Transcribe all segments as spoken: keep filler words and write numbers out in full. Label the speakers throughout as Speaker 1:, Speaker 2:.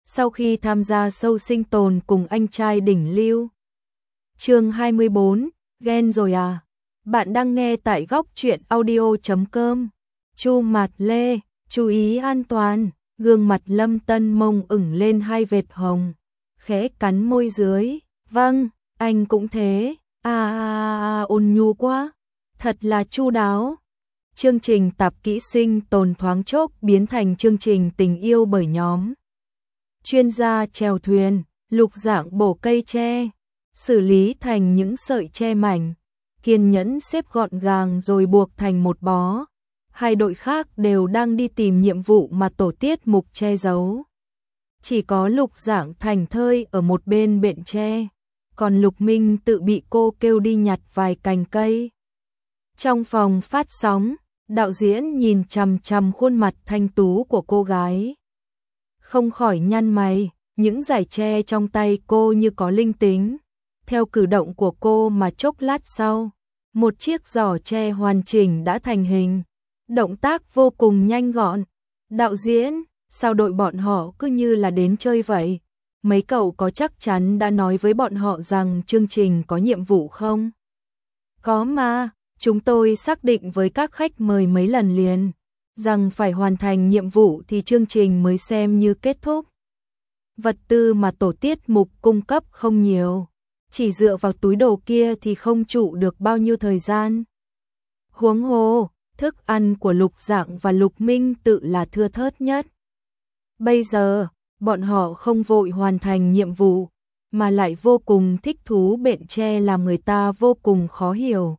Speaker 1: sau khi tham gia show sinh tồn cùng anh trai đỉnh lưu. Chương hai mươi bốn, ghen rồi à? Bạn đang nghe tại góc truyện audio chấm com. Chu Mạt Lê, chú ý an toàn, gương mặt Lâm Tân Mông ửng lên hai vệt hồng, khẽ cắn môi dưới, vâng, anh cũng thế, à, à, à ôn nhu quá, thật là chu đáo. Chương trình tạp kỹ sinh tồn thoáng chốc biến thành chương trình tình yêu bởi nhóm chuyên gia chèo thuyền, lục dạng bổ cây tre, xử lý thành những sợi tre mảnh, kiên nhẫn xếp gọn gàng rồi buộc thành một bó. Hai đội khác đều đang đi tìm nhiệm vụ mà tổ tiết mục che giấu. Chỉ có Lục Dạng thành thơi ở một bên bện tre, còn Lục Minh tự bị cô kêu đi nhặt vài cành cây. Trong phòng phát sóng, đạo diễn nhìn chằm chằm khuôn mặt thanh tú của cô gái, không khỏi nhăn mày, những dải tre trong tay cô như có linh tính. Theo cử động của cô mà chốc lát sau, một chiếc giỏ tre hoàn chỉnh đã thành hình. Động tác vô cùng nhanh gọn. Đạo diễn, sao đội bọn họ cứ như là đến chơi vậy? Mấy cậu có chắc chắn đã nói với bọn họ rằng chương trình có nhiệm vụ không? Có mà, chúng tôi xác định với các khách mời mấy lần liền, rằng phải hoàn thành nhiệm vụ thì chương trình mới xem như kết thúc. Vật tư mà tổ tiết mục cung cấp không nhiều, chỉ dựa vào túi đồ kia thì không trụ được bao nhiêu thời gian. Huống hồ, thức ăn của Lục Dạng và Lục Minh tự là thưa thớt nhất. Bây giờ, bọn họ không vội hoàn thành nhiệm vụ, mà lại vô cùng thích thú bện tre làm người ta vô cùng khó hiểu.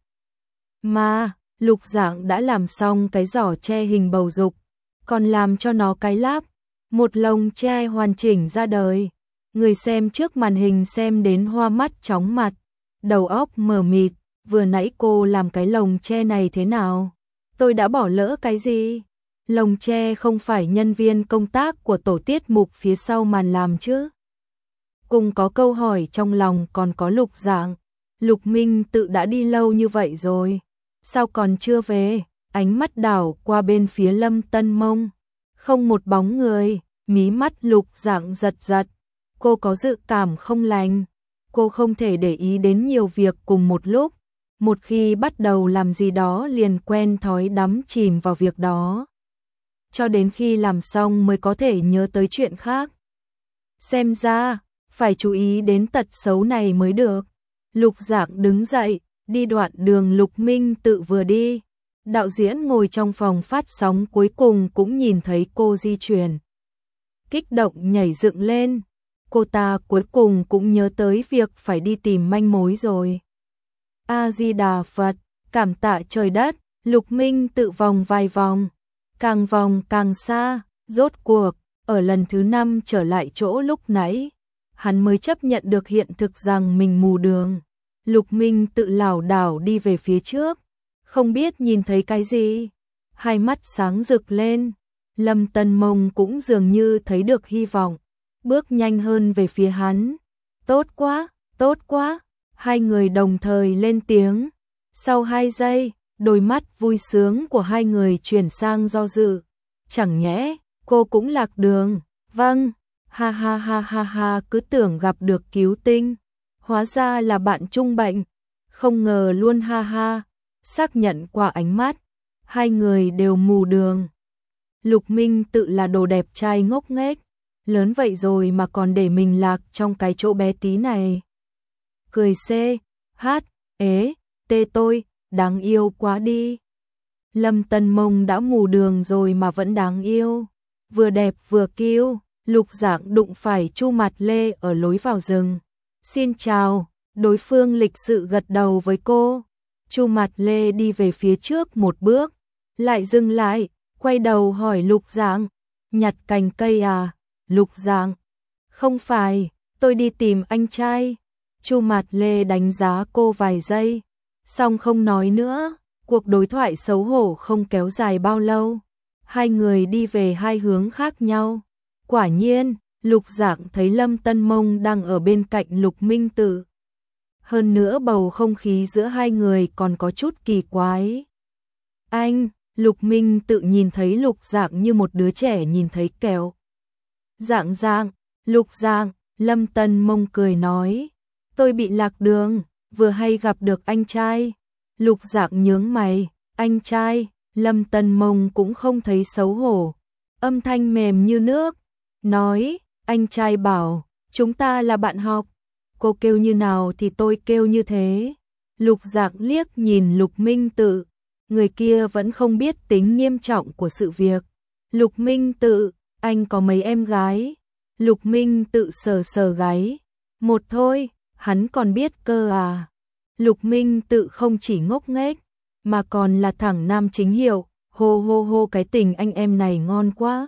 Speaker 1: Mà, Lục Dạng đã làm xong cái giỏ tre hình bầu dục, còn làm cho nó cái láp, một lồng tre hoàn chỉnh ra đời. Người xem trước màn hình xem đến hoa mắt chóng mặt, đầu óc mờ mịt, vừa nãy cô làm cái lồng tre này thế nào? Tôi đã bỏ lỡ cái gì? Lồng tre không phải nhân viên công tác của tổ tiết mục phía sau màn làm chứ? Cùng có câu hỏi trong lòng còn có Lục Dạng. Lục Minh tự đã đi lâu như vậy rồi, sao còn chưa về? Ánh mắt đảo qua bên phía Lâm Tân Mông, không một bóng người, mí mắt Lục Dạng giật giật. Cô có dự cảm không lành, cô không thể để ý đến nhiều việc cùng một lúc. Một khi bắt đầu làm gì đó liền quen thói đắm chìm vào việc đó, cho đến khi làm xong mới có thể nhớ tới chuyện khác. Xem ra, phải chú ý đến tật xấu này mới được. Lục Dạng đứng dậy, đi đoạn đường Lục Minh tự vừa đi. Đạo diễn ngồi trong phòng phát sóng cuối cùng cũng nhìn thấy cô di chuyển, kích động nhảy dựng lên. Cô ta cuối cùng cũng nhớ tới việc phải đi tìm manh mối rồi. A-di-đà Phật, cảm tạ trời đất. Lục Minh tự vòng vài vòng, càng vòng càng xa, rốt cuộc, ở lần thứ năm trở lại chỗ lúc nãy, hắn mới chấp nhận được hiện thực rằng mình mù đường. Lục Minh tự lảo đảo đi về phía trước, không biết nhìn thấy cái gì, hai mắt sáng rực lên. Lâm Tân Mông cũng dường như thấy được hy vọng, bước nhanh hơn về phía hắn. Tốt quá, tốt quá. Hai người đồng thời lên tiếng. Sau hai giây, đôi mắt vui sướng của hai người chuyển sang do dự. Chẳng nhẽ, cô cũng lạc đường? Vâng, ha ha ha ha ha, cứ tưởng gặp được cứu tinh. Hóa ra là bạn chung bệnh. Không ngờ luôn, ha ha. Xác nhận qua ánh mắt, hai người đều mù đường. Lục Minh tự là đồ đẹp trai ngốc nghếch, lớn vậy rồi mà còn để mình lạc trong cái chỗ bé tí này. Cười C, hát, ế, tê tôi, đáng yêu quá đi. Lâm Tân Mông đã mù đường rồi mà vẫn đáng yêu, vừa đẹp vừa kiêu. Lục Dạng đụng phải Chu Mạt Lê ở lối vào rừng. Xin chào, đối phương lịch sự gật đầu với cô. Chu Mạt Lê đi về phía trước một bước, lại dừng lại, quay đầu hỏi Lục Dạng, nhặt cành cây à? Lục Dạng, không phải, tôi đi tìm anh trai. Chu Mạt Lê đánh giá cô vài giây, xong không nói nữa. Cuộc đối thoại xấu hổ không kéo dài bao lâu, hai người đi về hai hướng khác nhau. Quả nhiên, Lục Dạng thấy Lâm Tân Mông đang ở bên cạnh Lục Minh Tự. Hơn nữa bầu không khí giữa hai người còn có chút kỳ quái. Anh, Lục Minh Tự nhìn thấy Lục Dạng như một đứa trẻ nhìn thấy kẹo. Dạng Dạng, Lục Dạng, Lâm Tân Mông cười nói, tôi bị lạc đường, vừa hay gặp được anh trai. Lục Dạng nhướng mày, anh trai, Lâm Tân Mông cũng không thấy xấu hổ, âm thanh mềm như nước, nói, anh trai bảo, chúng ta là bạn học, cô kêu như nào thì tôi kêu như thế. Lục Dạng liếc nhìn Lục Minh Tự, người kia vẫn không biết tính nghiêm trọng của sự việc. Lục Minh Tự, anh có mấy em gái? Lục Minh Tự sờ sờ gáy, một thôi, hắn còn biết cơ à. Lục Minh Tự không chỉ ngốc nghếch, mà còn là thẳng nam chính hiệu, hô hô hô cái tình anh em này ngon quá.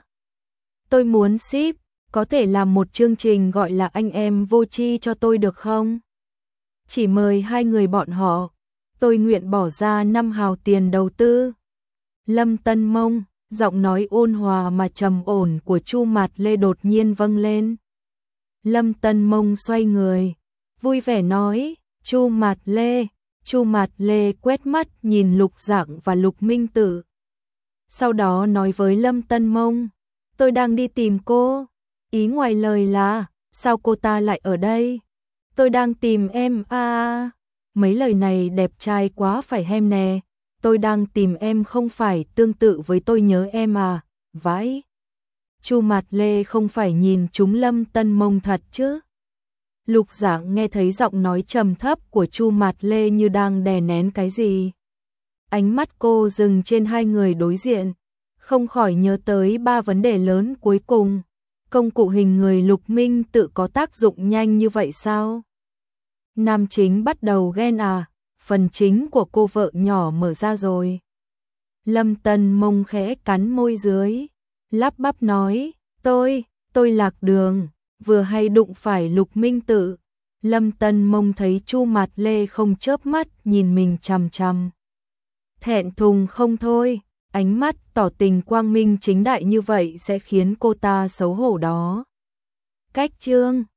Speaker 1: Tôi muốn ship, có thể làm một chương trình gọi là anh em vô tri cho tôi được không? Chỉ mời hai người bọn họ, tôi nguyện bỏ ra năm hào tiền đầu tư. Lâm Tân Mông, giọng nói ôn hòa mà trầm ổn của Chu Mạt Lê đột nhiên vang lên. Lâm Tân Mông xoay người, vui vẻ nói, Chu Mạt Lê. Chu Mạt Lê quét mắt nhìn Lục Dạng và Lục Minh Tự. Sau đó nói với Lâm Tân Mông, tôi đang đi tìm cô. Ý ngoài lời là, sao cô ta lại ở đây? Tôi đang tìm em à, à. Mấy lời này đẹp trai quá phải hem nè. Tôi đang tìm em không phải tương tự với tôi nhớ em à, vãi. Chu Mạt Lê không phải nhìn trúng Lâm Tân Mông thật chứ? Lục Dạng nghe thấy giọng nói trầm thấp của Chu Mạt Lê như đang đè nén cái gì. Ánh mắt cô dừng trên hai người đối diện, không khỏi nhớ tới ba vấn đề lớn cuối cùng. Công cụ hình người Lục Minh Tự có tác dụng nhanh như vậy sao? Nam chính bắt đầu ghen à, phần chính của cô vợ nhỏ mở ra rồi. Lâm Tân Mông khẽ cắn môi dưới, lắp bắp nói, tôi, tôi lạc đường, vừa hay đụng phải Lục Minh Tự. Lâm Tân Mông thấy Chu Mạt Lê không chớp mắt nhìn mình chằm chằm. Thẹn thùng không thôi, ánh mắt tỏ tình quang minh chính đại như vậy sẽ khiến cô ta xấu hổ đó. Cách chương